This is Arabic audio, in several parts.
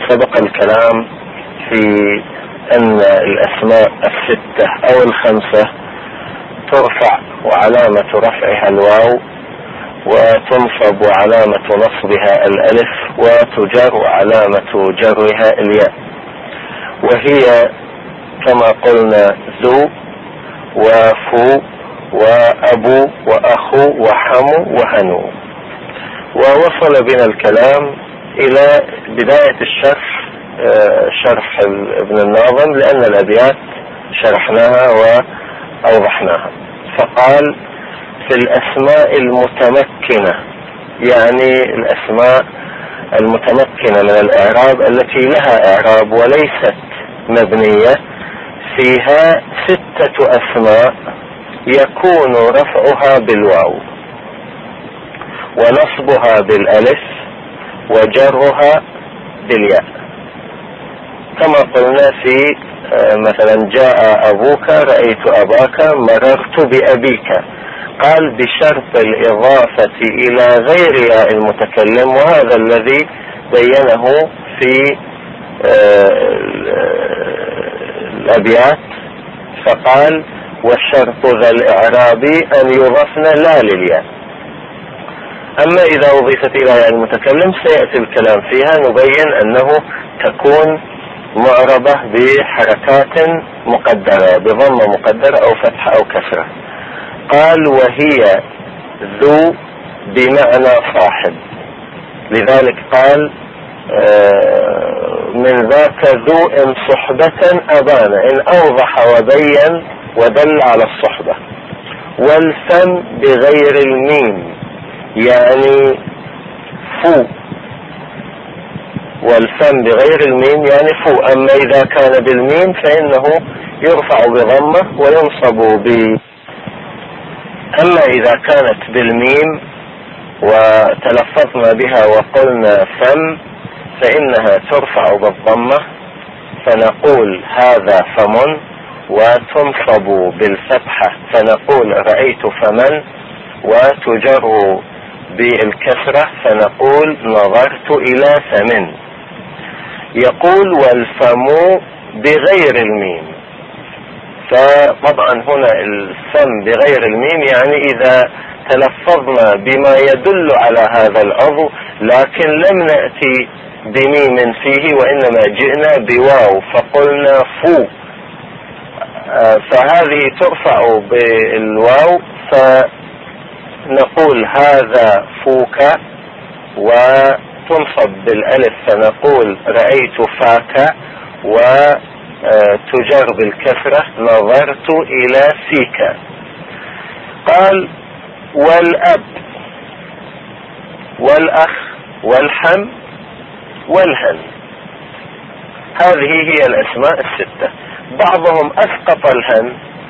سبق الكلام في أن الأسماء الستة أو الخمسة ترفع وعلامة رفعها الواو، وتنصب وعلامة نصبها الألف، وتجر وعلامة جرها الياء، وهي كما قلنا ذو وفو وأبو وأخو وحمو وهنو. ووصل بنا الكلام إلى بداية الشرح، شرح ابن الناظم، لأن الأبيات شرحناها وأوضحناها. فقال: في الأسماء المتمكنة، يعني الأسماء المتمكنة من الإعراب التي لها إعراب وليست مبنية، فيها 6 أسماء يكون رفعها بالواو ونصبها بالألف وجرها بالياء، كما قلنا في مثلا جاء أبوك، رأيت أباك، مررت بأبيك. قال: بشرط الإضافة إلى غير ياء المتكلم، وهذا الذي بينه في الأبيات. فقال: والشرط ذا الإعراب أن يضفن لا للياء. أما إذا أضيفت إلى ياء المتكلم سيأتي الكلام فيها، نبين أنه تكون معربة بحركات مقدرة، بضمة مقدرة أو فتحة أو كسرة. قال: وهي ذو بمعنى صاحب، لذلك قال: من ذاك ذو إن صحبة أبان، إن أوضح وبين ودل على الصحبة. والفم بغير الميم، يعني فو، والفم بغير الميم يعني فو. أما إذا كان بالميم فإنه يرفع بضمة وينصب أما إذا كانت بالميم وتلفظنا بها وقلنا فم فإنها ترفع بالضمة، فنقول هذا فم، وتنصب بالفتحة فنقول رأيت فمن، وتجر بالكسرة فنقول نظرت إلى فمن. يقول: والفم بغير الميم. فطبعا هنا الفم بغير الميم يعني إذا تلفظنا بما يدل على هذا العضو لكن لم نأتي بميم فيه، وإنما جئنا بواو فقلنا فو، فهذه ترفع بالواو، فنقول هذا فوك، وتنصب بالألف فنقول رأيت فاك، وتجر بالكسرة نظرت إلى فيك. قال: والأب والأخ والحم والهن، هذه هي الأسماء 6. بعضهم أسقط الهن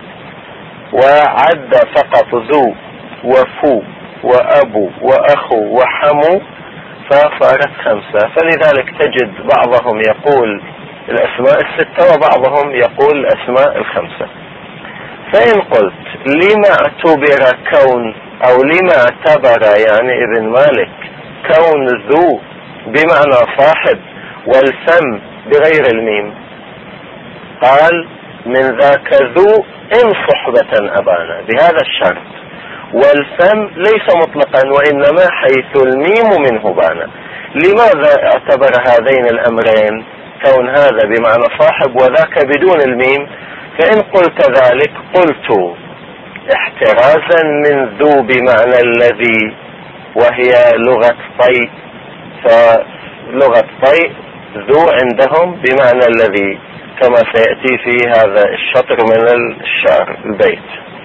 وعد فقط ذو وفو وأبو وأخو وحمو فصارت 5، فلذلك تجد بعضهم يقول الأسماء 6 وبعضهم يقول الأسماء 5. فإن قلت: لما اعتبر كون، أو لما اعتبر يعني ابن مالك كون ذو بمعنى صاحب والفم بغير الميم؟ قال: من ذاك ذو إن صحبة أبانا، بهذا الشرط. والفم ليس مطلقا، وإنما حيث الميم منه بانا. لماذا اعتبر هذين الأمرين، كون هذا بمعنى صاحب وذاك بدون الميم؟ فإن قلت ذلك قلت احترازا من ذو بمعنى الذي، وهي لغة طي، فلغة طي ذو عندهم بمعنى الذي، كما سيأتي في هذا الشطر من الشعر البيت.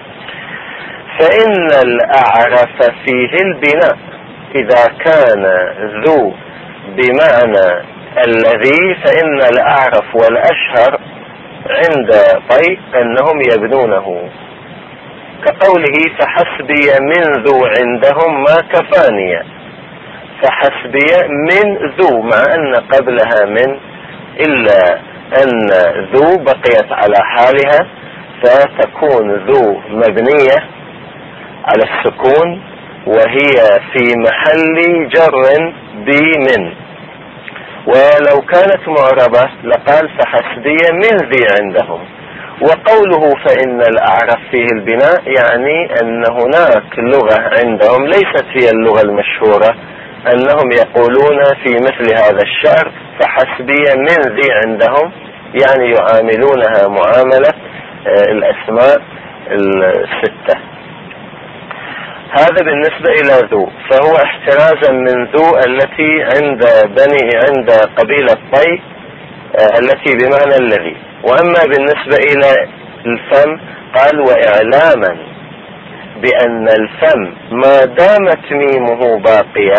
فإن الأعرف فيه البناء، إذا كان ذو بمعنى الذي فإن الأعرف والأشهر عند طي أنهم يبنونه، كقوله: فحسبي من ذو عندهم ما كفاني. فحسبي من ذو، مع أن قبلها من، إلا أن ذو بقيت على حالها فتكون ذو مبنية على السكون، وهي في محل جر بمن. ولو كانت معربة لقال فحسبية من ذي عندهم. وقوله فإن الأعرف فيه البناء يعني أن هناك لغة عندهم ليست هي اللغة المشهورة، أنهم يقولون في مثل هذا الشعر فحسبية من ذي عندهم، يعني يعاملونها معاملة الأسماء الستة. هذا بالنسبة إلى ذو، فهو احترازا من ذو التي عند قبيلة طي التي بمعنى الذي. وأما بالنسبة إلى الفم قال وإعلاما بأن الفم ما دامت ميمه باقية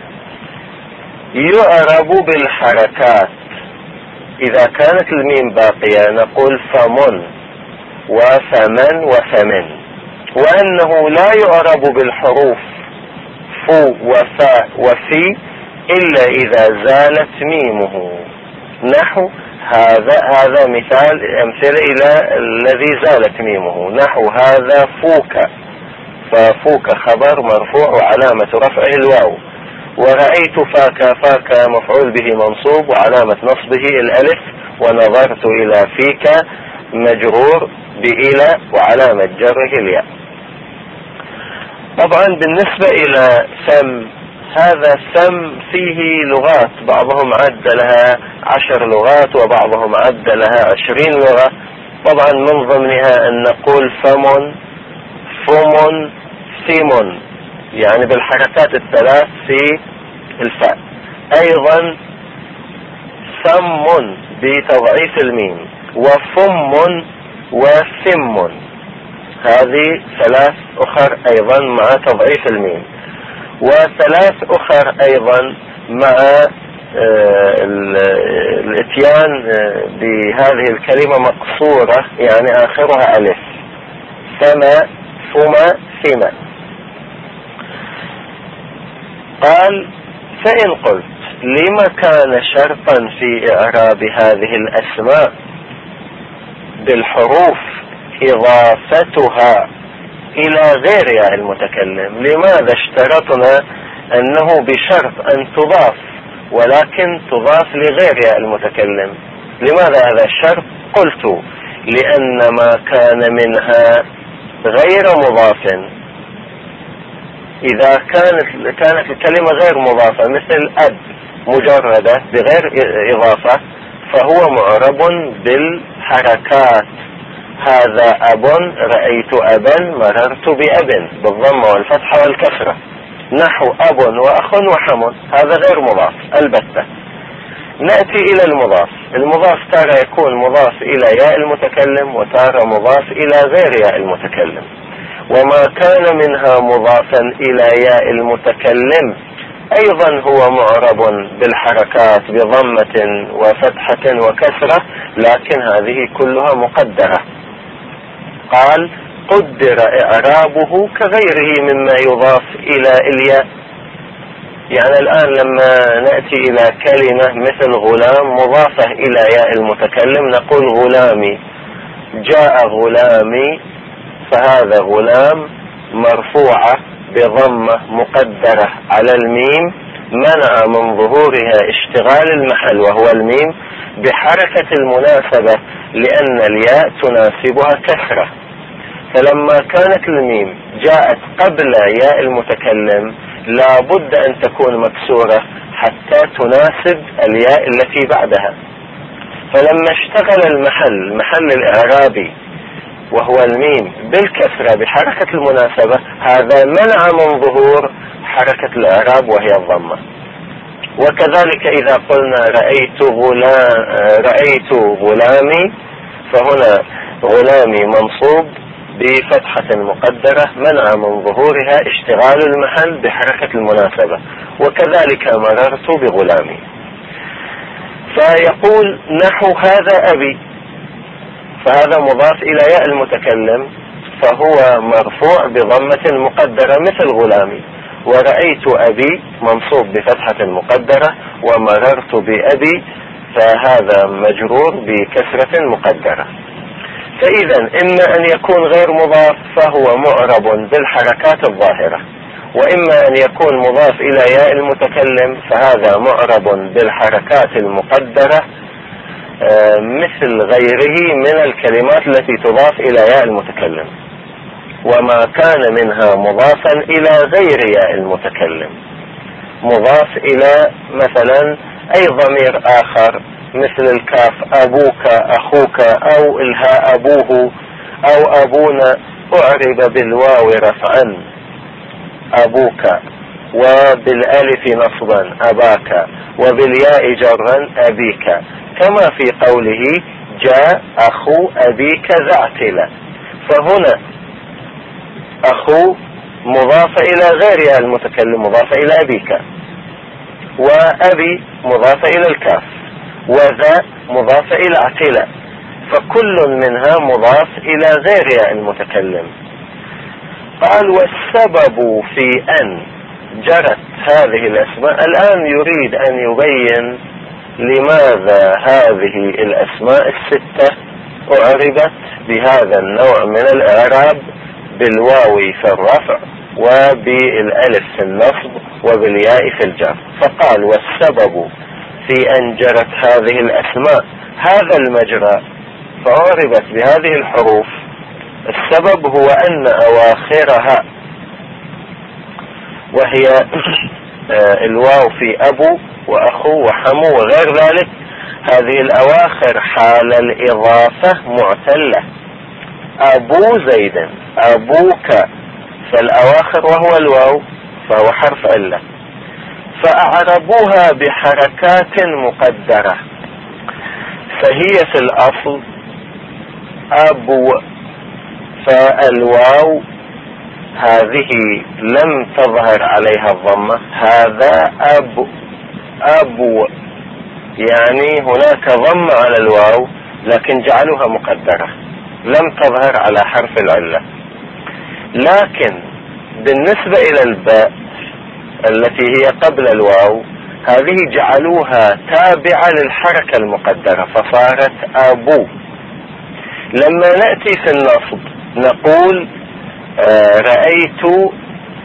يعرب بالحركات. إذا كانت الميم باقية نقول فم وفمن وفمن، وأنه لا يعرب بالحروف فو وفاء وفي إلا إذا زالت ميمه. نحو هذا أمثلة إلى الذي زالت ميمه، نحو هذا فوك، ففوك خبر مرفوع وعلامة رفعه الواو، ورأيت فاك مفعول به منصوب وعلامة نصبه الألف، ونظرت إلى فيك مجرور بإلى وعلامة جره الياء. طبعا بالنسبة إلى فم، هذا فم فيه لغات، بعضهم عد لها 10 لغات وبعضهم عد لها 20 لغة. طبعا من ضمنها أن نقول فم فم فم، يعني بالحركات الثلاث في الفاء. أيضا فم بتضعيف الميم، وفم وفم، هذه 3 أخر أيضا مع تضعيف الميم، و3 أخر أيضا مع الاتيان بهذه الكلمة مقصورة يعني آخرها ألف، فما فما فما. قال فإن قلت لما كان شرطا في إعراب هذه الأسماء بالحروف إضافتها إلى غير ياء المتكلم، لماذا اشترطنا أنه بشرط أن تضاف ولكن تضاف لغير ياء المتكلم؟ لماذا هذا الشرط؟ قلت لأن ما كان منها غير مضاف، إذا كانت الكلمة غير مضافة مثل أب مجردة بغير إضافة فهو معرب بالحركات. هذا أب، رأيت أبا، مررت بأب بالضمة والفتحة والكسرة. نحو أب وأخ وحم، هذا غير مضاف البتة. نأتي إلى المضاف. المضاف تارة يكون مضاف إلى ياء المتكلم وتارة مضاف إلى غير ياء المتكلم. وما كان منها مضافا إلى ياء المتكلم أيضا هو معرب بالحركات بضمة وفتحة وكسرة، لكن هذه كلها مقدرة. قال قدر إعرابه كغيره مما يضاف إلى الياء. يعني الآن لما نأتي إلى كلمة مثل غلام مضافة إلى ياء المتكلم نقول غلامي، جاء غلامي، فهذا غلام مرفوعة بضمة مقدرة على الميم منع من ظهورها اشتغال المحل وهو الميم بحركة المناسبة لأن الياء تناسبها كسرة. فلما كانت الميم جاءت قبل ياء المتكلم لا بد أن تكون مكسورة حتى تناسب الياء التي بعدها. فلما اشتغل محل الإعرابي وهو الميم بالكسرة بحركة المناسبة، هذا منع من ظهور حركة الإعراب وهي الضمة. وكذلك إذا قلنا رأيت غلامي، فهنا غلامي منصوب بفتحة مقدرة منع من ظهورها اشتغال المحل بحركة المناسبة. وكذلك مررت بغلامي. فيقول نحو هذا أبي، فهذا مضاف إلى ياء المتكلم فهو مرفوع بضمة مقدرة مثل غلامي. ورأيت أبي منصوب بفتحة مقدرة، ومررت بأبي فهذا مجرور بكسرة مقدرة. فإذا إما أن يكون غير مضاف فهو معرب بالحركات الظاهرة، وإما أن يكون مضاف إلى ياء المتكلم، فهذا معرب بالحركات المقدرة مثل غيره من الكلمات التي تضاف إلى ياء المتكلم. وما كان منها مضافا إلى غير ياء المتكلم، مضاف إلى مثلا أي ضمير آخر مثل الكاف أبوك أخوك، أو الهاء أبوه أو أبونا، أعرب بالواو رفعا أبوك، وبالألف نصبا أباك، وبالياء جرا أبيك، كما في قوله جاء أخو أبيك ذا اعتلة. فهنا أخو مضافة إلى غير ياء المتكلم، مضافة إلى أبيك، وأبي مضافة إلى الكاف، وذا مضافة إلى اعتلة، فكل منها مضاف إلى غير ياء المتكلم. قال والسبب في أن جرت هذه الأسماء، الآن يريد أن يبين لماذا هذه الأسماء الستة أعربت بهذا النوع من الإعراب، بالواو في الرفع وبالألف في النصب وبالياء في الجر. فقال والسبب في أن جرت هذه الأسماء هذا المجرى فأعربت بهذه الحروف، السبب هو أن أواخرها، وهي الواو في أبو وأخو وحمو وغير ذلك، هذه الأواخر حال الإضافة معتلة. أبو زيد، أبوك، فالأواخر وهو الواو فهو حرف علة، فأعربوها بحركات مقدرة، فهي في الأصل أبو، فالواو هذه لم تظهر عليها الضمة، هذا أبو، يعني هناك ضمة على الواو لكن جعلوها مقدرة لم تظهر على حرف العلة. لكن بالنسبة إلى الباء التي هي قبل الواو، هذه جعلوها تابعة للحركة المقدرة فصارت أبو. لما نأتي في النصب نقول رأيت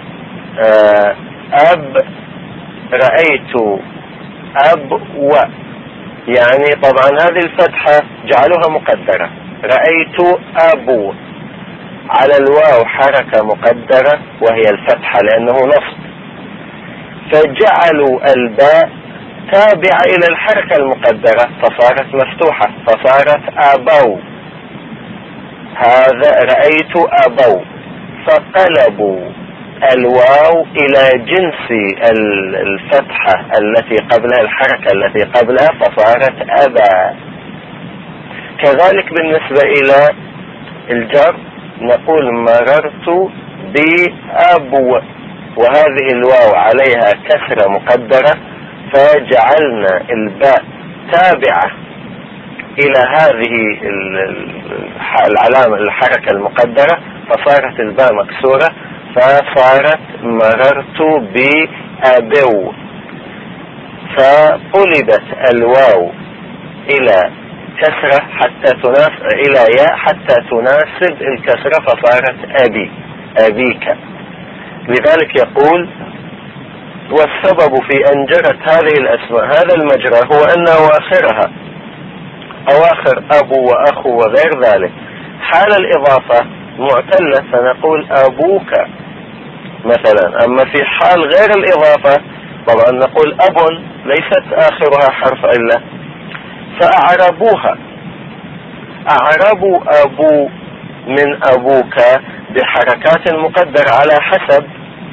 رأيت و، يعني طبعا هذه الفتحة جعلوها مقدرة، رأيت أبو، على الواو حركة مقدرة وهي الفتحة لأنه نصب، فجعلوا الباء تابعة إلى الحركة المقدرة فصارت مفتوحة فصارت أبو. هذا رأيت أبو، فقلبوا الواو إلى جنس الفتحة التي قبلها، الحركة التي قبلها، فصارت أبا. كذلك بالنسبة إلى الجر نقول مررت بأبو، وهذه الواو عليها كسرة مقدرة فجعلنا الباء تابعة إلى هذه العلامة الحركة المقدرة فصارت الباء مكسورة فصارت مررت بأبو، فقلبت الواو إلى كسرة إلى ياء حتى تناسب الكسرة فصارت أبي، أبيك. لذلك يقول والسبب في أن جرت هذه الأسماء هذا المجرى هو أن أواخرها، أواخر أبو وأخو وغير ذلك، حال الإضافة معتلة فنقول أبوك مثلا. أما في حال غير الإضافة طبعا نقول أب، ليست آخرها حرف علة، فأعربوها، أعربوا أبو من أبوك بحركات مقدرة على حسب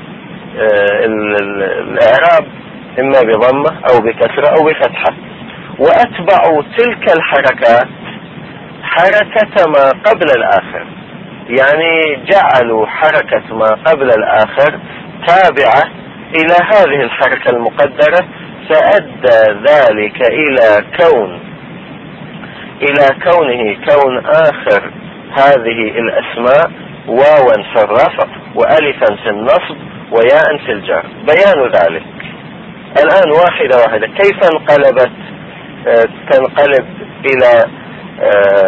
الإعراب، إما بضمة أو بكسرة أو بفتحة، وأتبعوا تلك الحركات حركة ما قبل الآخر، يعني جعلوا حركة ما قبل الآخر تابعة إلى هذه الحركة المقدرة، فأدى ذلك إلى كون آخر هذه الأسماء واوا في الرفع وألفا في النصب وياء في الجر. بيان ذلك الآن واحدة واحدة كيف تنقلب إلى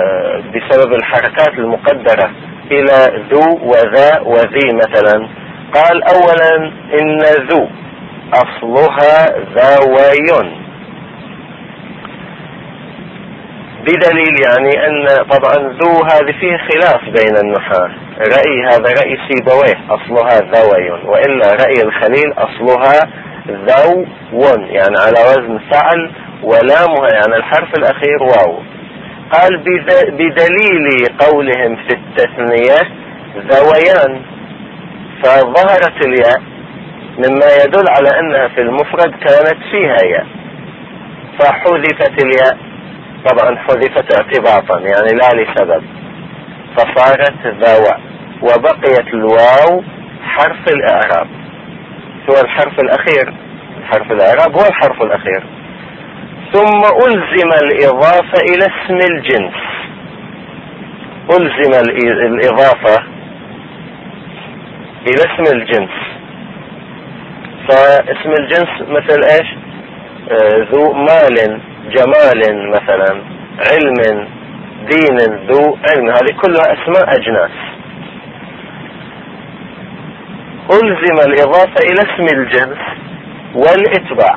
بسبب الحركات المقدرة إلى ذو وذا وذي مثلا. قال أولا إن ذو أصلها ذوي، بدليل يعني أن طبعا ذو هذه فيه خلاف بين النحاة، رأي هذا رأي سيبويه أصلها ذوي، وإلا رأي الخليل أصلها ذو، يعني على وزن فعل، ولامها يعني الحرف الأخير واو. قال بدليل قولهم في التثنية ذويان، فظهرت الياء مما يدل على أنها في المفرد كانت فيها ياء، فحذفت الياء، طبعا حذفت اعتباطا يعني لا لسبب، فصارت ذوى، وبقيت الواو حرف الإعراب، هو الحرف الأخير، حرف الإعراب هو الحرف الأخير. ثم ألزم الإضافة إلى اسم الجنس، ألزم الإضافة إلى اسم الجنس، فاسم الجنس مثل إيش؟ ذو مال، جمال مثلا، علم، دين، ذو علم، هذه كلها أسماء أجناس. ألزم الإضافة إلى اسم الجنس والإتباع.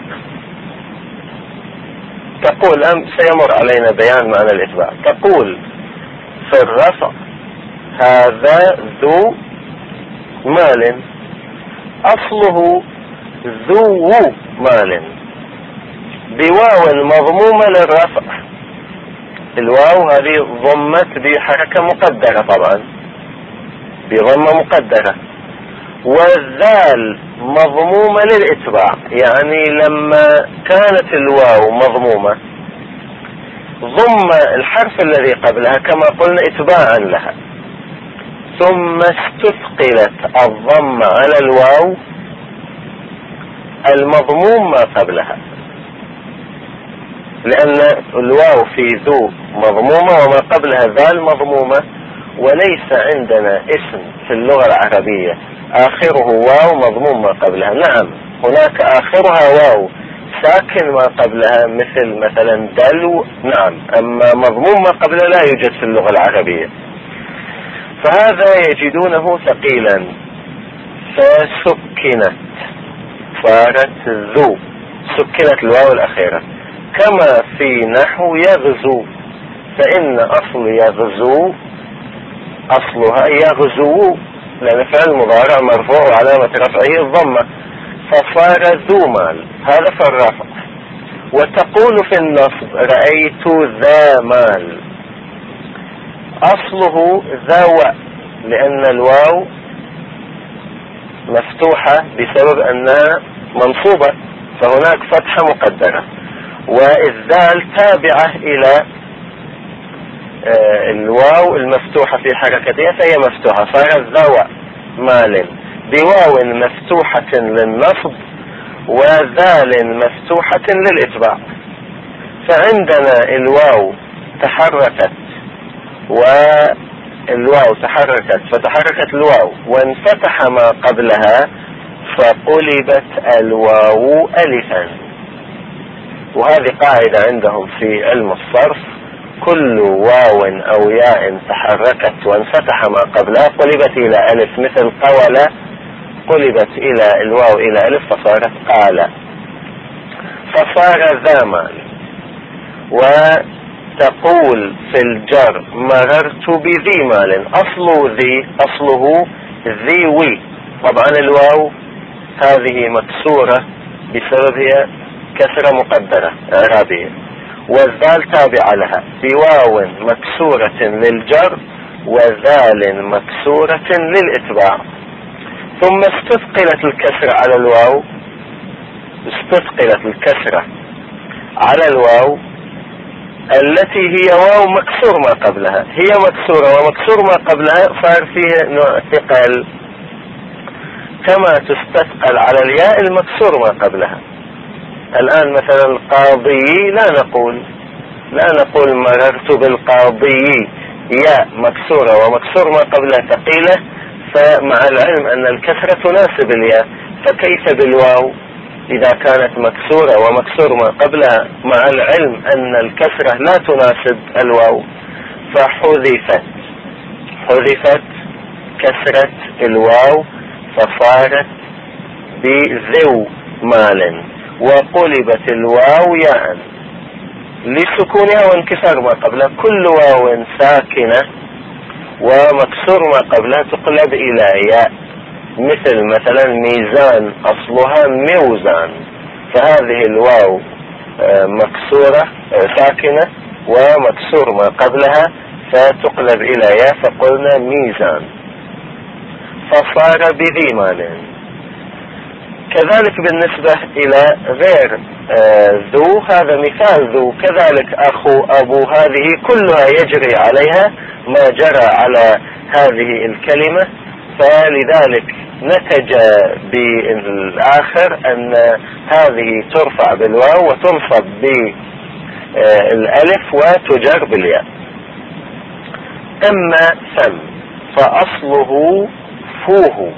تقول سيمر علينا بيان معنى الإتباع. تقول في الرفع هذا ذو مال، أصله ذو مال، بواو مضمومة للرفع، الواو هذه ضمت بحركة مقدرة طبعا، بضمة مقدرة، والذال مضمومة للإتباع، يعني لما كانت الواو مضمومة ضم الحرف الذي قبلها كما قلنا إتباعا لها، ثم استثقلت الضم على الواو المضموم ما قبلها، لأن الواو في ذو مضمومة وما قبلها ذال مضمومة، وليس عندنا اسم في اللغة العربية آخره واو مضموم ما قبلها. نعم هناك آخرها واو ساكن ما قبلها مثلا دلو، نعم، أما مضموم ما قبلها لا يوجد في اللغة العربية، فهذا يجدونه ثقيلا، فسكنت صارت ذو، سكنت الواو الأخيرة، كما في نحو يغزو، فإن أصل يغزو أصلها يغزو، لأن فعل مضارع مرفوع وعلامة رفعه الضمة، فصار ذو مال، هذا في الرفع. وتقول في النصب رأيت ذا مال، أصله ذو، لأن الواو مفتوحة بسبب أنها منصوبة، فهناك فتحة مقدرة، والذال تابعة إلى الواو المفتوحة في حركتها فهي مفتوحة، صارت ذو مال بواو مفتوحة للنصب وذال مفتوحة للإتباع. فعندنا الواو تحركت والواو تحركت، فتحركت الواو وانفتح ما قبلها فقلبت الواو ألفا، وهذه قاعدة عندهم في علم الصرف، كل واو أو ياء تحركت وانفتح ما قبلها قلبت إلى ألف، مثل قولة قلبت إلى الواو إلى ألف فصارت قال، فصار ذا مال. وتقول في الجر مررت بذي مال، أصله ذيوي، طبعا الواو هذه مكسورة بسبب هي كسرة مقدرة إعرابية، والذال تابعة لها بواو مكسورة للجر وذال مكسورة للإتباع. ثم استثقلت الكسرة على الواو، استثقلت الكسرة على الواو التي هي واو مكسور ما قبلها، هي مكسورة ومكسور ما قبلها صار فيه نوع ثقل، كما تستثقل على الياء المكسور ما قبلها. الآن مثلا القاضي لا نقول مررت بالقاضي، ياء مكسورة ومكسور ما قبلها ثقيلة، فمع العلم أن الكسرة تناسب الياء، فكيف بالواو إذا كانت مكسورة ومكسور ما قبلها، مع العلم أن الكسرة لا تناسب الواو، فحذفت كسرة الواو فصارت بذو مال، وقلبت الواو ياء لسكونها وانكسار ما قبلها. كل واو ساكنة ومكسور ما قبلها تقلب إلى ياء، مثلا ميزان أصلها موزان، فهذه الواو مكسورة ساكنة ومكسور ما قبلها فتقلب إلى ياء، فقلنا ميزان، فصار بذي مال. كذلك بالنسبة إلى غير ذو، هذا مثال ذو، كذلك أخو أبو، هذه كلها يجري عليها ما جرى على هذه الكلمة، فلذلك نتج بالآخر أن هذه ترفع بالواو وتنصب بالألف وتجر بالياء. أما فم فأصله فوه،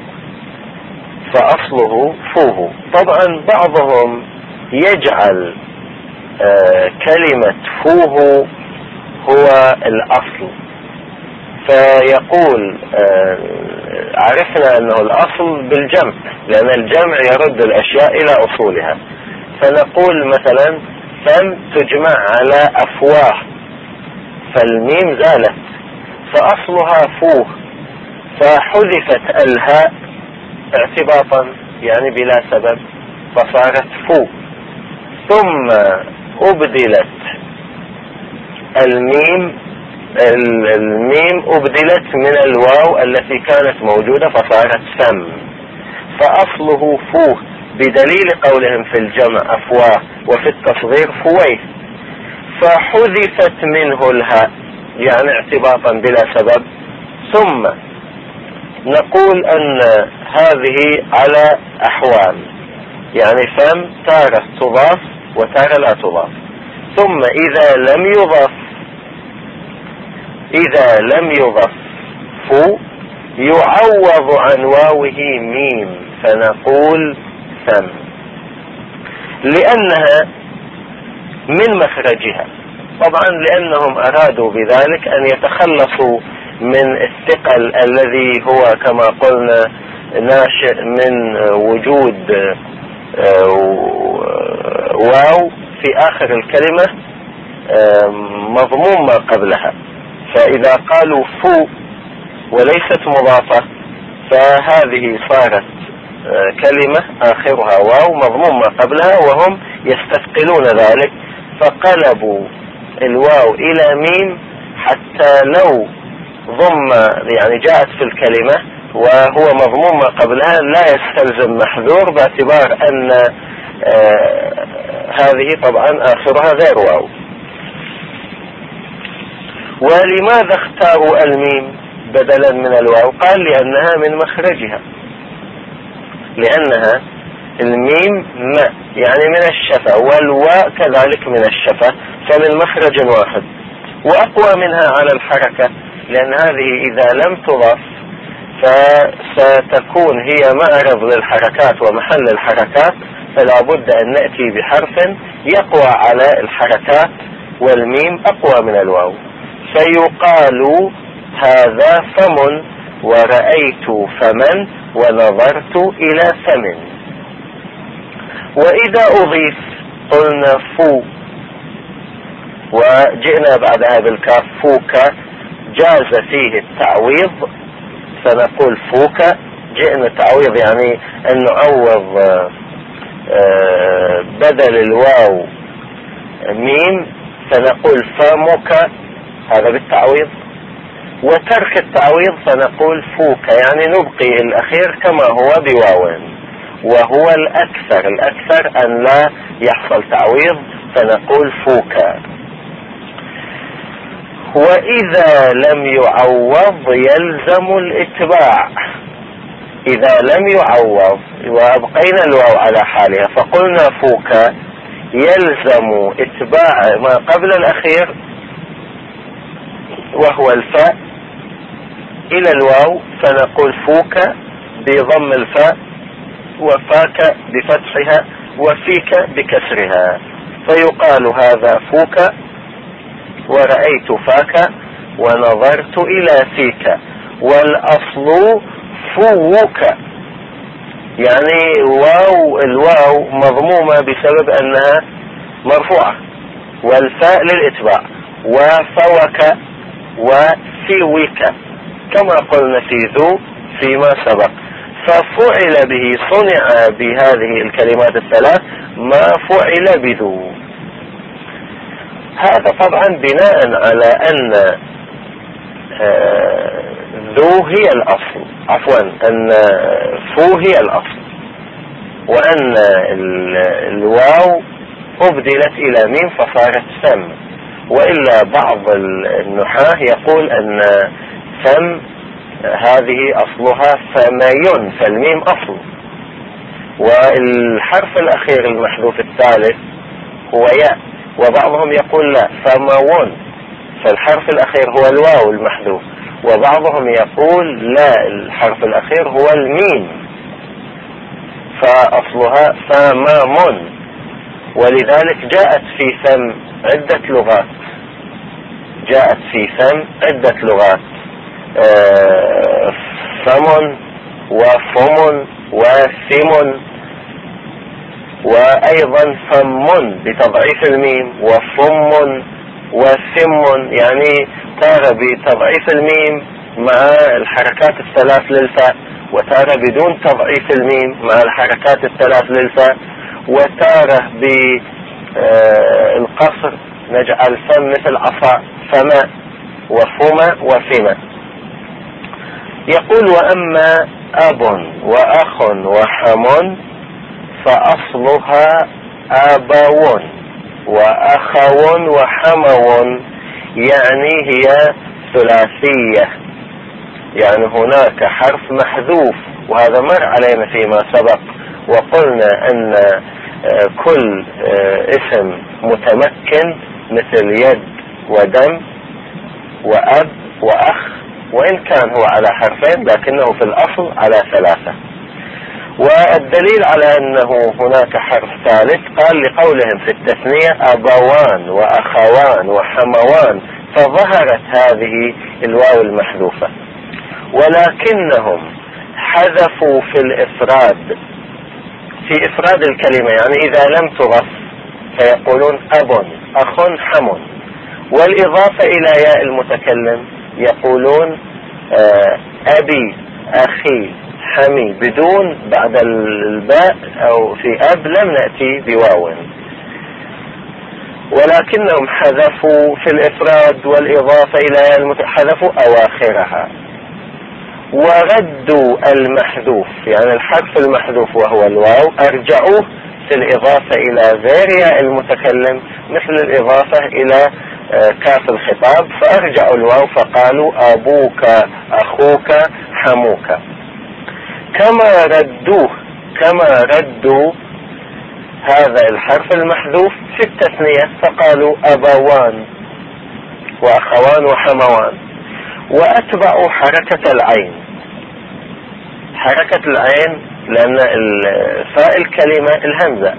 طبعا بعضهم يجعل كلمة فوه هو الأصل، فيقول عرفنا أنه الأصل بالجمع، لأن الجمع يرد الأشياء إلى أصولها، فنقول مثلا فم تجمع على أفواه، فالميم زالت فأصلها فوه، فحذفت الهاء اعتباطا يعني بلا سبب فصارت فو، ثم أبدلت الميم أبدلت من الواو التي كانت موجودة فصارت فم، فأصله فوه بدليل قولهم في الجمع أفواه وفي التصغير فويه، فحذفت منه الهاء يعني اعتباطا بلا سبب. ثم نقول أن هذه على أحوال، يعني فم تارة تضاف وتارة لا تضاف، ثم إذا لم يضف فو يعوض عن واوه ميم، فنقول فم، لأنها من مخرجها، طبعا لأنهم أرادوا بذلك أن يتخلصوا من الثقل الذي هو كما قلنا ناشئ من وجود واو في آخر الكلمة مضموم ما قبلها، فإذا قالوا فو وليست مضافة فهذه صارت كلمة آخرها واو مضموم ما قبلها، وهم يستثقلون ذلك فقلبوا الواو إلى ميم، حتى لو ضم يعني جاءت في الكلمة وهو مضموم ما قبلها لا يستلزم محذور، باعتبار أن هذه طبعا آخرها غير واو. ولماذا اختاروا الميم بدلا من الواو؟ قال لأنها من مخرجها، لأنها الميم ما يعني من الشفة، والواء كذلك من الشفة، فمن مخرج واحد، وأقوى منها على الحركة، لأن هذه إذا لم تضاف فستكون هي معرض للحركات ومحل الحركات، فلا بد أن نأتي بحرف يقوى على الحركات، والميم أقوى من الواو، فيقال هذا فم ورأيت فمن ونظرت إلى فم. وإذا أضيف قلنا فو وجئنا بعدها بالكاف فوك جاز فيه التعويض، فنقول فوك جئنا تعويض يعني أن نعوض بدل الواو ميم، فنقول فمك هذا بالتعويض، وترك التعويض فنقول فوك يعني نبقي الأخير كما هو بواو، وهو الأكثر أن لا يحصل تعويض، فنقول فوك. وإذا لم يعوض يلزم الاتباع، إذا لم يعوض وأبقينا الواو على حالها فقلنا فوك يلزم اتباع ما قبل الأخير وهو الفاء إلى الواو، فنقول فوك بضم الفاء، وفاك بفتحها، وفيك بكسرها، فيقال هذا فوك ورأيت فاك ونظرت إلى فيك، والأصل فوك يعني الواو مضمومة بسبب أنها مرفوعة، والفاء للإتباع، وفوك وفيوك كما قلنا في ذو فيما سبق. ففعل به، صنع بهذه الكلمات الثلاث ما فعل بذو. هذا طبعا بناء على أن ذو هي الأصل، أن فو هي الأصل، وأن الواو أبدلت إلى ميم فصارت ثم. وإلا بعض النحاة يقول أن ثم هذه أصلها ثمين، فالميم أصل، والحرف الأخير المحذوف الثالث هو ياء، وبعضهم يقول لا ثمون، فالحرف الأخير هو الواو المحذوف، وبعضهم يقول لا، الحرف الأخير هو الميم فأصلها ثمامون. ولذلك جاءت في ثم عدة لغات، ثمن وفمن وثمن، وأيضا ثمن بتضعيف الميم، وفم وثم، يعني تارة بتضعيف الميم مع الحركات الثلاث للفاء، وتارة بدون تضعيف الميم مع الحركات الثلاث للفاء، وتارة بالقصر نجعل فم مثل عصا، فما وفما وفما. يقول وأما أب وأخ وحم فأصلها أبون وأخون وحمون، يعني هي ثلاثية، يعني هناك حرف محذوف، وهذا مر علينا فيما سبق، وقلنا أن كل اسم متمكن مثل يد ودم وأب وأخ، وإن كان هو على حرفين لكنه في الأصل على ثلاثة. والدليل على أنه هناك حرف ثالث قال لقولهم في التثنية أبوان وأخوان وحموان، فظهرت هذه الواو المحذوفة. ولكنهم حذفوا في الإفراد، في إفراد الكلمة، يعني إذا لم تضف فيقولون أب أخ حم، والإضافة إلى ياء المتكلم يقولون أبي أخي حمي، بدون بعد الباء أو في أب لم نأتي بواو. ولكنهم حذفوا في الإفراد والإضافة إلى حذفوا أواخرها، وردوا المحذوف، يعني الحرف المحذوف وهو الواو، أرجعوه في الإضافة إلى غير ياء المتكلم مثل الإضافة إلى كاف الخطاب، فأرجعوا الواو فقالوا أبوك أخوك حموك. كما ردوا هذا الحرف المحذوف في التثنية فقالوا أبوان وأخوان وحموان، وأتبعوا حركة العين، لأن فاء الكلمة الهمزة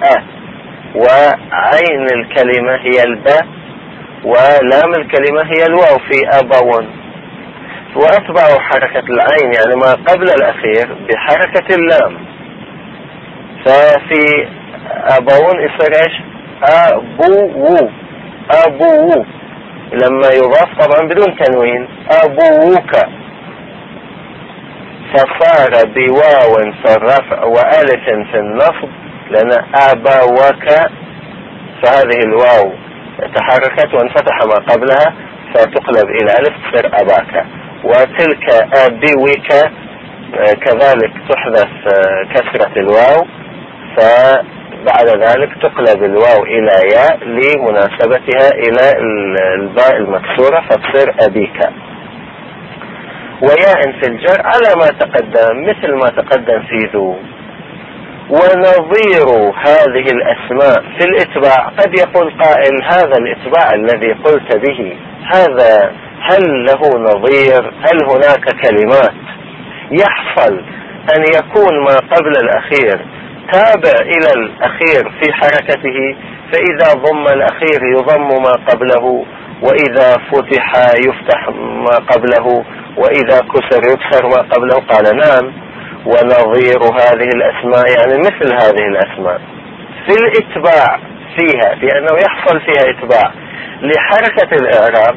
وعين الكلمة هي الباء، ولام الكلمة هي الواو في أبوان، وأتبعوا حركة العين يعني ما قبل الأخير بحركة اللام، ففي أبوان يصير إيش؟ أبو لما يضاف طبعا بدون تنوين أبوك، فصار بواو في الرفع وألف في النصب، لأن أبوك فهذه الواو تحركت وانفتح ما قبلها فتقلب إلى ألف تصير أباك، وتلك أبيوك كذلك تحذف كسرة الواو، فبعد ذلك تقلب الواو إلى ياء لمناسبتها إلى الباء المكسورة فتصير أبيك. وياء في الجر على ما تقدم مثل ما تقدم في ذو. ونظير هذه الأسماء في الإتباع، قد يقول قائل هذا الإتباع الذي قلت به هذا هل له نظير؟ هل هناك كلمات يحصل أن يكون ما قبل الأخير تابع إلى الأخير في حركته، فإذا ضم الأخير يضم ما قبله، وإذا فتح يفتح ما قبله، وإذا كسر يكسر ما قبله؟ قال نعم، ونظير هذه الأسماء، يعني مثل هذه الأسماء في الإتباع فيها، في أنه يحصل فيها إتباع لحركة الإعراب،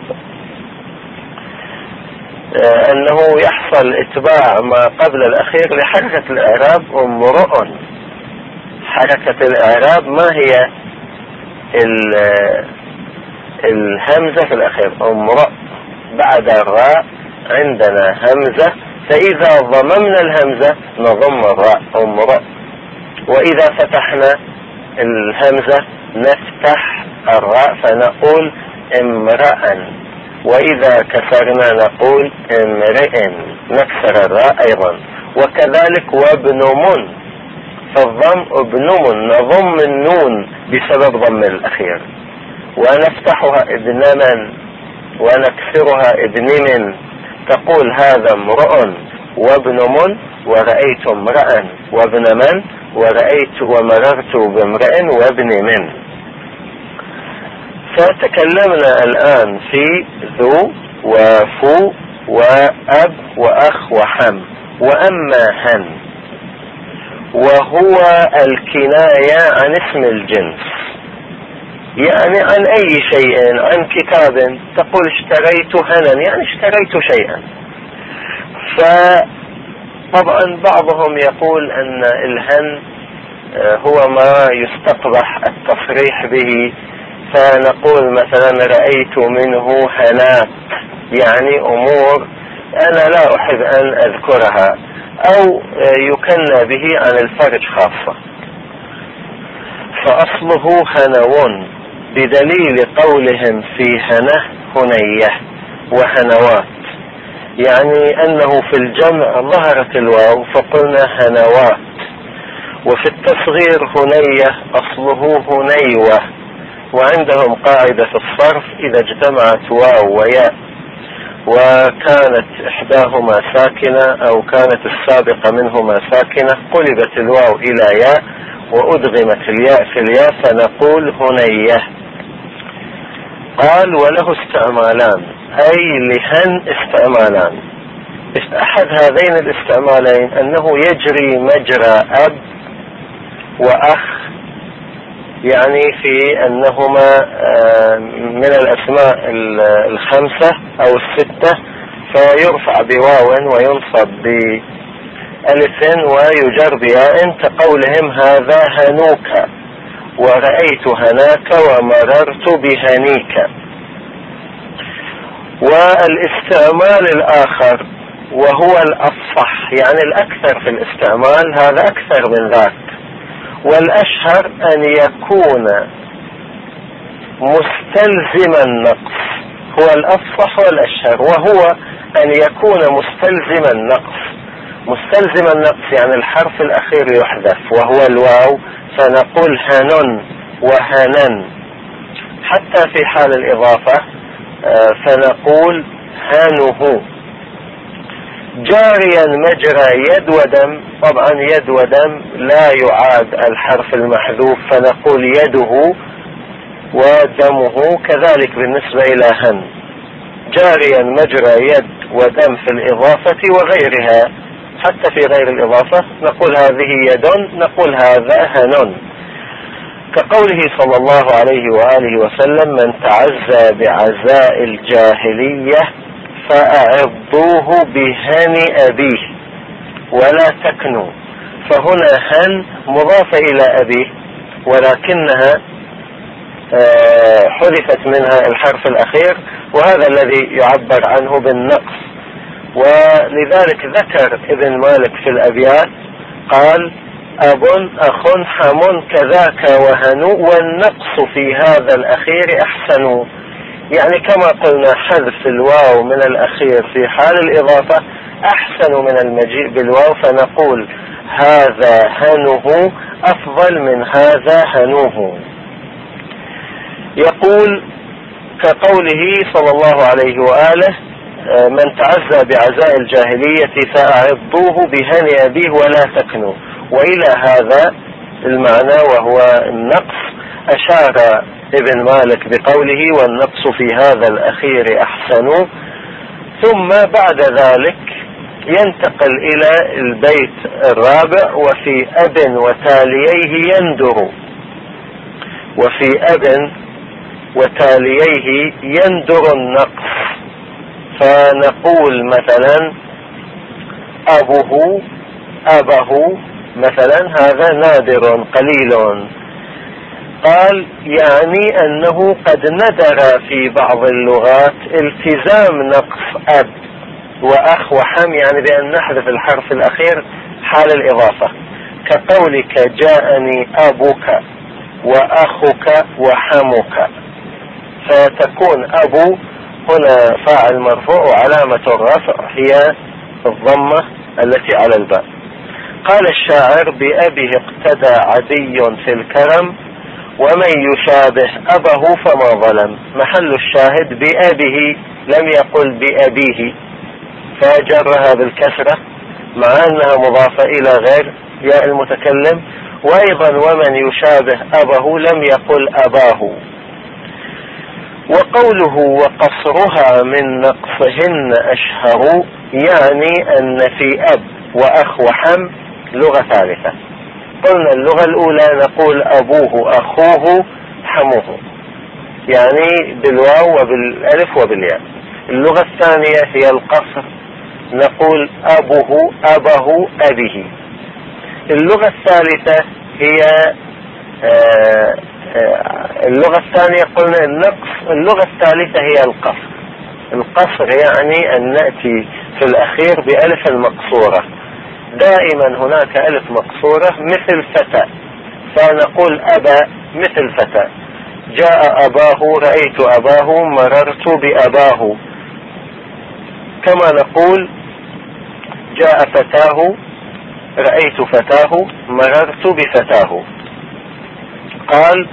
أنه يحصل إتباع ما قبل الأخير لحركة الإعراب. امرؤ، حركة الإعراب ما هي؟ الهمزة في الأخير، امرؤ، بعد الراء عندنا همزة، فإذا ضممنا الهمزة نضم الراء امرؤ، وإذا فتحنا الهمزة نفتح الراء فنقول امرأ، وإذا كسرنا نقول امرئ، نكسر الراء أيضا. وكذلك وابن من، فالضم ابن من، نضم النون بسبب ضم الأخير، ونفتحها ابن من، ونكسرها ابن من، تقول هذا امرؤ وابن من، ورأيت امرأ وابن من، ورأيت ومررت بامرئ وابن من. فتكلمنا الآن في ذو وفو وأب وأخ وحم. وأما هن، وهو الكناية عن اسم الجنس، يعني عن أي شيء، عن كتاب، تقول اشتريت هنا، يعني اشتريت شيئا. فطبعا بعضهم يقول أن الهن هو ما يستقبح التصريح به، فنقول مثلا رأيت منه هناك، يعني أمور أنا لا أحب أن أذكرها، أو يكنى به عن الفرج خاصة. فأصله هنون، بدليل قولهم في هنه هنيه وهنوات، يعني أنه في الجمع ظهرت الواو فقلنا هنوات، وفي التصغير هنيه أصله هنيوة. وعندهم قاعدة في الصرف إذا اجتمعت واو وياء وكانت إحداهما ساكنة أو كانت السابقة منهما ساكنة، قلبت الواو إلى ياء وأدغمت الياء في الياء فنقول هنيه. قال وله استعمالان، أي لهن استعمالان. أحد هذين الاستعمالين أنه يجري مجرى أب وأخ، يعني في أنهما من الأسماء الخمسة أو الستة، فيرفع بواو وينصب بألف ويجر بياء، كقولهم هذا هنوك، ورأيت هناك، ومررت بهنيك. والاستعمال الآخر وهو الأفصح، يعني الأكثر في الاستعمال، هذا أكثر من ذاك، والأشهر أن يكون مستلزم النقص، هو الأفصح والأشهر، وهو أن يكون مستلزم النقص. مستلزم النقص يعني الحرف الأخير يحذف وهو الواو، فنقول هنن وهنن. حتى في حال الإضافة فنقول هنه. جاريا مجرى يد ودم، طبعا يد ودم لا يعاد الحرف المحذوف فنقول يده، ودمه كذلك بالنسبة إلى هن. جاريا مجرى يد ودم في الإضافة وغيرها، حتى في غير الإضافة نقول هذه يد، نقول هذا هنن، كقوله صلى الله عليه وآله وسلم من تعزى بعزاء الجاهلية فأعضوه بهن أبيه ولا تكنوا. فهنا هن مضافة إلى أبيه، ولكنها حذفت منها الحرف الأخير، وهذا الذي يعبر عنه بالنقص. ولذلك ذكر ابن مالك في الأبيات قال أب أخ حم كذاك وهنو، والنقص في هذا الأخير أحسن. يعني كما قلنا حذف الواو من الأخير في حال الإضافة أحسن من المجيء بالواو، فنقول هذا هنه أفضل من هذا هنوه. يقول كقوله صلى الله عليه وآله من تعزى بعزاء الجاهلية فأعضوه بهن أبيه ولا تكنوا. وإلى هذا المعنى وهو النقص أشار ابن مالك بقوله والنقص في هذا الأخير أحسن. ثم بعد ذلك ينتقل إلى البيت الرابع: وفي أب وتاليه يندر. وفي أب وتاليه يندر النقص، فنقول مثلا أبه أبه مثلا، هذا نادر قليل. قال يعني أنه قد ندر في بعض اللغات التزام نقص أب وأخ وحم، يعني بأن نحذف الحرف الأخير حال الإضافة، كقولك جاءني أبوك وأخك وحمك، فتكون أبو هنا فاعل مرفوع وعلامة الرفع هي الضمة التي على الباء. قال الشاعر: بأبه اقتدى عدي في الكرم، ومن يشابه أبه فما ظلم. محل الشاهد بأبه، لم يقل بأبيه، فجرها بالكسرة مع أنها مضافة إلى غير ياء المتكلم. وأيضا ومن يشابه أبه لم يقل أباه. وقوله وقصرها من نقصهن أشهر، يعني أن في أب وأخ وحم لغة ثالثة. قلنا اللغة الأولى نقول أبوه أخوه حموه، يعني بالواو وبالألف وبالياء. اللغة الثانية هي القصر، نقول أبوه أبه أبيه. اللغة الثالثة هي اللغة الثانية قلنا النقص. اللغة الثالثة هي القصر. القصر يعني أن نأتي في الأخير بألف المقصورة. دائما هناك ألف مقصورة مثل فتى، فنقول أبا مثل فتى. جاء أباه رأيت أباه مررت بأباه. كما نقول جاء فتاه رأيت فتاه مررت بفتاه. قال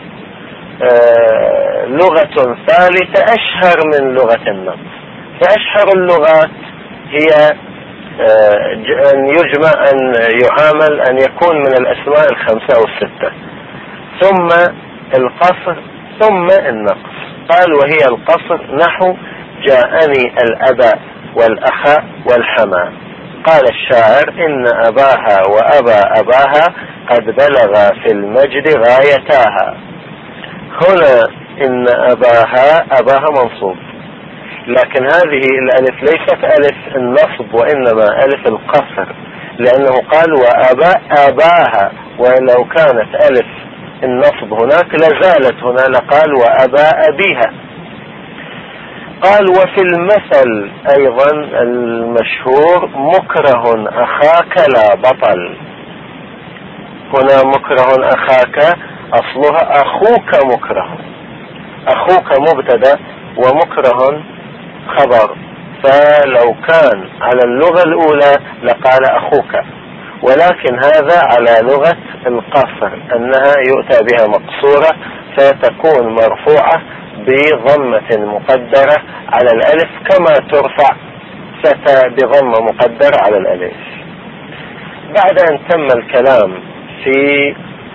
لغة ثالثة أشهر من لغة النقص. فأشهر اللغات هي أن يجمع أن يعامل أن يكون من الأسماء الخمسة أو الستة، ثم القصر ثم النقص. قال وهي القصر نحو جاءني الأبا والأخ والحما. قال الشاعر إن أباها وأبا أباها قد بلغا في المجد غايتاها. هنا إن أباها منصوب، لكن هذه الألف ليست ألف النصب وإنما ألف القصر، لأنه قال أباها، ولو كانت ألف النصب هناك لزالت هنا، لقال وأبا أبيها. قال وفي المثل أيضا المشهور مكره أخاك لا بطل. هنا مكره أخاك أصلها أخوك مكره، أخوك مبتدأ ومكره خبر، فلو كان على اللغة الأولى لقال أخوك، ولكن هذا على لغة القصر أنها يؤتى بها مقصورة فتكون مرفوعة بضمة مقدرة على الألف، كما ترفع فتى بضمة مقدرة على الألف. بعد أن تم الكلام في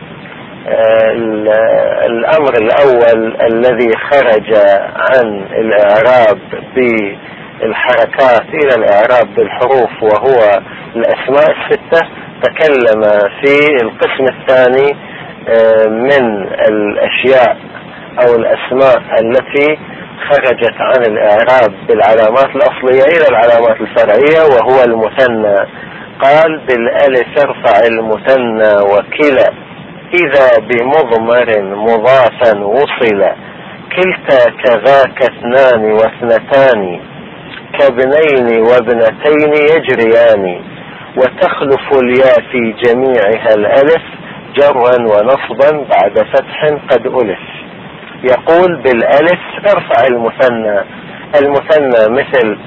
الأمر الأول الذي خرج عن الإعراب بالحركات إلى الإعراب بالحروف وهو الأسماء الستة، تكلم في القسم الثاني من الأشياء أو الأسماء التي خرجت عن الإعراب بالعلامات الأصلية إلى العلامات الفرعية، وهو المثنى. قال بالألف ارفع المثنى وكلا إذا بمضمر مضافا وصل، كلتا كذاك اثنان واثنتان، كابنين وابنتين يجريان، وتخلف الياء في جميعها الألف جرا ونصبا بعد فتح قد ألف. يقول بالألف ارفع المثنى. المثنى مثل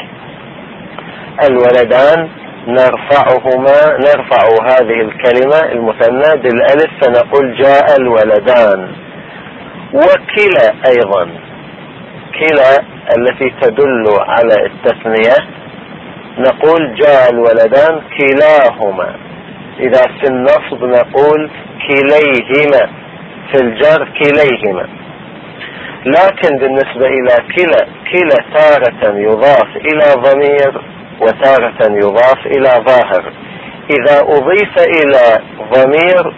الولدان نرفع هذه الكلمة المثنى بالألف فنقول جاء الولدان. وكلا أيضا، كلا التي تدل على التثنية نقول جاء الولدان كلاهما. إذا في النصب نقول كليهما، في الجر كليهما. لكن بالنسبة إلى كلا تارة يضاف إلى ضمير وتارة يضاف إلى ظاهر. إذا أضيف إلى ضمير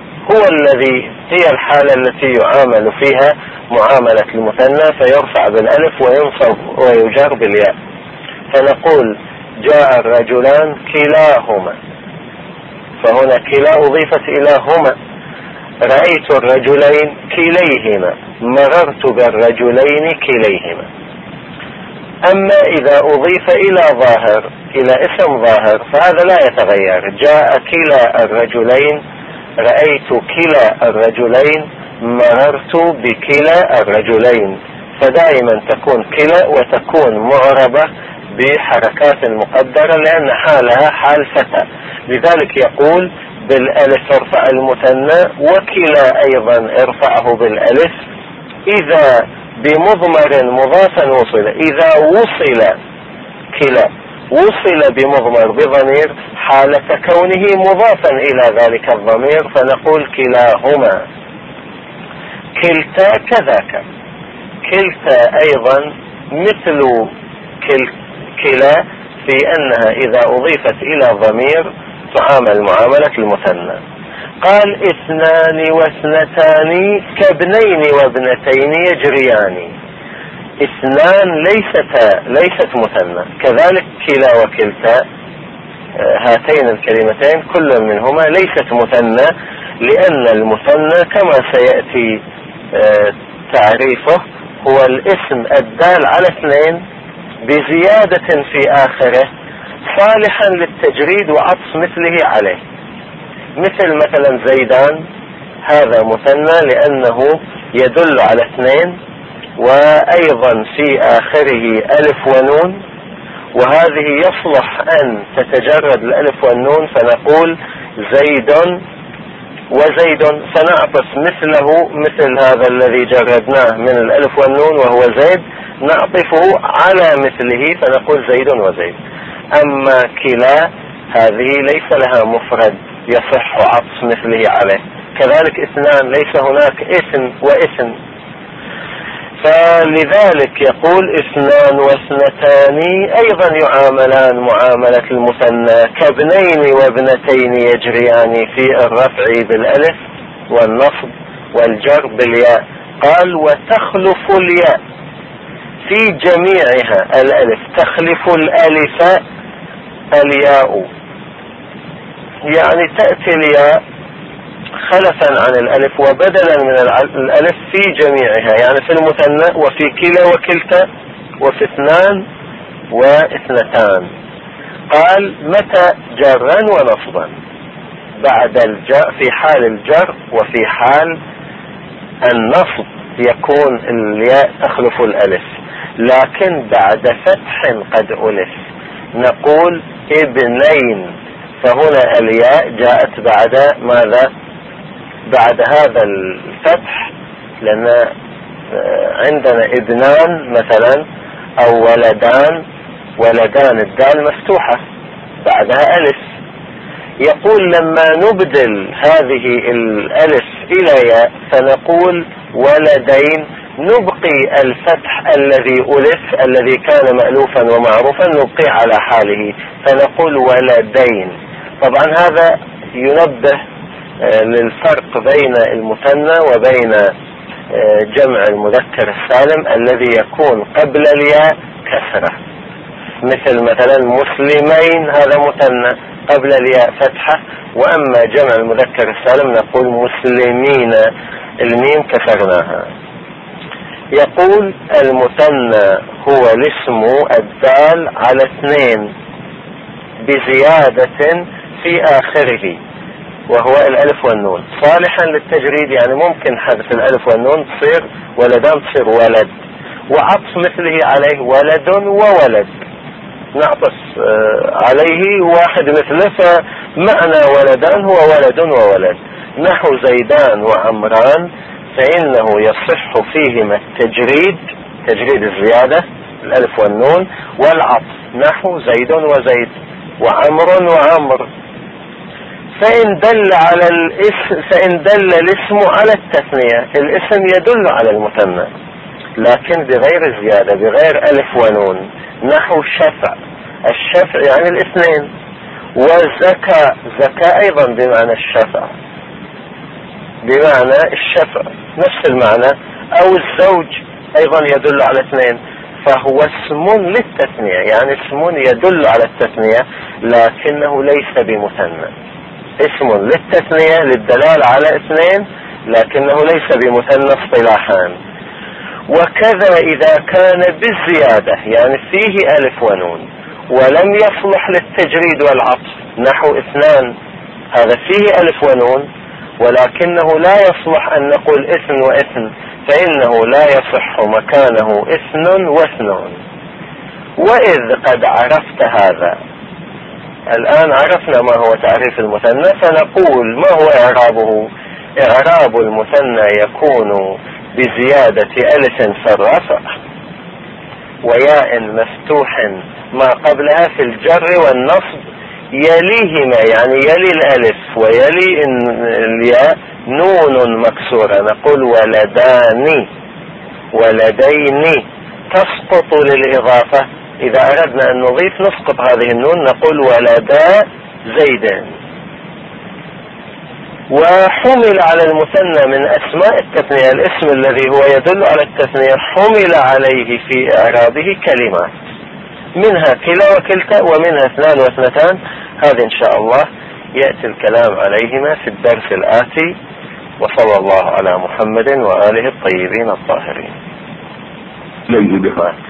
هي الحالة التي يعامل فيها معاملة المثنى، فيرفع بالألف وينصب ويجر بالياء. فنقول جاء الرجلان كلاهما، فهنا كلا أضيفت إلى هما. رأيت الرجلين كليهما، مررت بالرجلين كليهما. أما إذا أضيف إلى ظاهر، إلى اسم ظاهر، فهذا لا يتغير. جاء كلا الرجلين، رأيت كلا الرجلين، مررت بكلا الرجلين. فدائما تكون كلا وتكون معربة بحركات مقدرة لأن حالها حال فتى. لذلك يقول بالألف ارفع المثنى، وكلا أيضا ارفعه بالألف إذا بمضمر مضافا وصل. إذا وصل كلا وصل بمضمر بضمير حالة كونه مضافا إلى ذلك الضمير، فنقول كلاهما. كلتا كذاك، كلتا أيضا مثل كلا في أنها إذا أضيفت إلى ضمير تعامل معاملة المثنى. قال اثنان واثنتان كابنين وابنتين يجريان. اثنان ليست مثنى، كذلك كلا وكلتا، هاتين الكلمتين كل منهما ليست مثنى، لأن المثنى كما سيأتي تعريفه هو الاسم الدال على اثنين بزيادة في آخره صالحا للتجريد وعطف مثله عليه. مثلا زيدان، هذا مثنى لأنه يدل على اثنين، وأيضا في آخره ألف ونون، وهذه يصلح أن تتجرد الألف والنون، فنقول زيد وزيد، فنعطف مثله مثل هذا الذي جردناه من الألف والنون وهو زيد، نعطفه على مثله فنقول زيد وزيد. أما كلا هذه ليس لها مفرد يصح عطف مثله عليه. كذلك اثنان ليس هناك اسم واسم، فلذلك يقول اثنان واثنتان أيضا يعاملان معاملة المثنى كابنين وابنتين يجريان في الرفع بالألف والنصب والجر بالياء. قال وتخلف الياء في جميعها الألف، تخلف الألف الياء، يعني تأتي الياء خلفا عن الألف وبدلا من الألف في جميعها، يعني في المثنى وفي كلا وكلتا وفي اثنان واثنتان. قال متى جرا ونصبا، بعد الجر في حال الجر وفي حال النصب يكون الياء تخلف الألف، لكن بعد فتح قد ألف نقول ابنين، فهنا الياء جاءت بعد ماذا؟ بعد هذا الفتح، لأن عندنا ابنان مثلا أو ولدان الدال مفتوحة بعدها ألف. يقول لما نبدل هذه الألف إلى ياء فنقول ولدين، نبقي الفتح الذي ألف الذي كان مألوفا ومعروفا نبقي على حاله فنقول ولدين. طبعا هذا ينبه للفرق بين المثنى وبين جمع المذكر السالم الذي يكون قبل الياء كسرة، مثلا مسلمين هذا مثنى قبل الياء فتحة، وأما جمع المذكر السالم نقول مسلمين الميم كسرناها. يقول المثنى هو الاسم الدال على اثنين بزيادة في آخره وهو الألف والنون صالحا للتجريد، يعني ممكن حذف الألف والنون تصير ولدان تصير ولد، وعطف مثله عليه ولد وولد، نعطف عليه واحد مثله، فمعنى ولدان هو ولد وولد. نحو زيدان وعمران فإنه يصح فيهما التجريد، تجريد الزيادة الألف والنون، والعطف نحو زيد وزيد وعمر وعمر. فإن دل الاسم على التثنية، الاسم يدل على المثنى لكن بغير زيادة، بغير ألف ونون، نحو شفع الشفع يعني الاثنين، وزكاء زكاء أيضا بمعنى الشفع، بمعنى الشفع نفس المعنى، أو الزوج أيضا يدل على اثنين، فهو اسم للتثنية، يعني اسم يدل على التثنية لكنه ليس بمثنى، اسم للتثنية للدلال على اثنين لكنه ليس بمثنى اصطلاحا. وكذا إذا كان بالزيادة يعني فيه ألف ونون ولم يصلح للتجريد والعطف، نحو اثنان، هذا فيه ألف ونون ولكنه لا يصلح أن نقول اثن واثن، فإنه لا يصح مكانه اثن واثنون. وإذ قد عرفت هذا، الآن عرفنا ما هو تعريف المثنى، فنقول ما هو إعرابه. إعراب المثنى يكون بزيادة ألف في الرفع وياء مفتوح ما قبلها في الجر والنصب يليهما، يعني يلي الألف ويلي الياء نون مكسورة، نقول ولداني ولديني، تسقط للإضافة. إذا أردنا أن نضيف نسقط هذه النون نقول ولدا زيدان. وحمل على المثنى من أسماء التثنية الاسم الذي هو يدل على التثنية، حمل عليه في إعرابه كلمات، منها كلا وكلتا ومنها اثنان واثنتان. هذا إن شاء الله يأتي الكلام عليهما في الدرس الآتي. وصلى الله على محمد وآله الطيبين الطاهرين.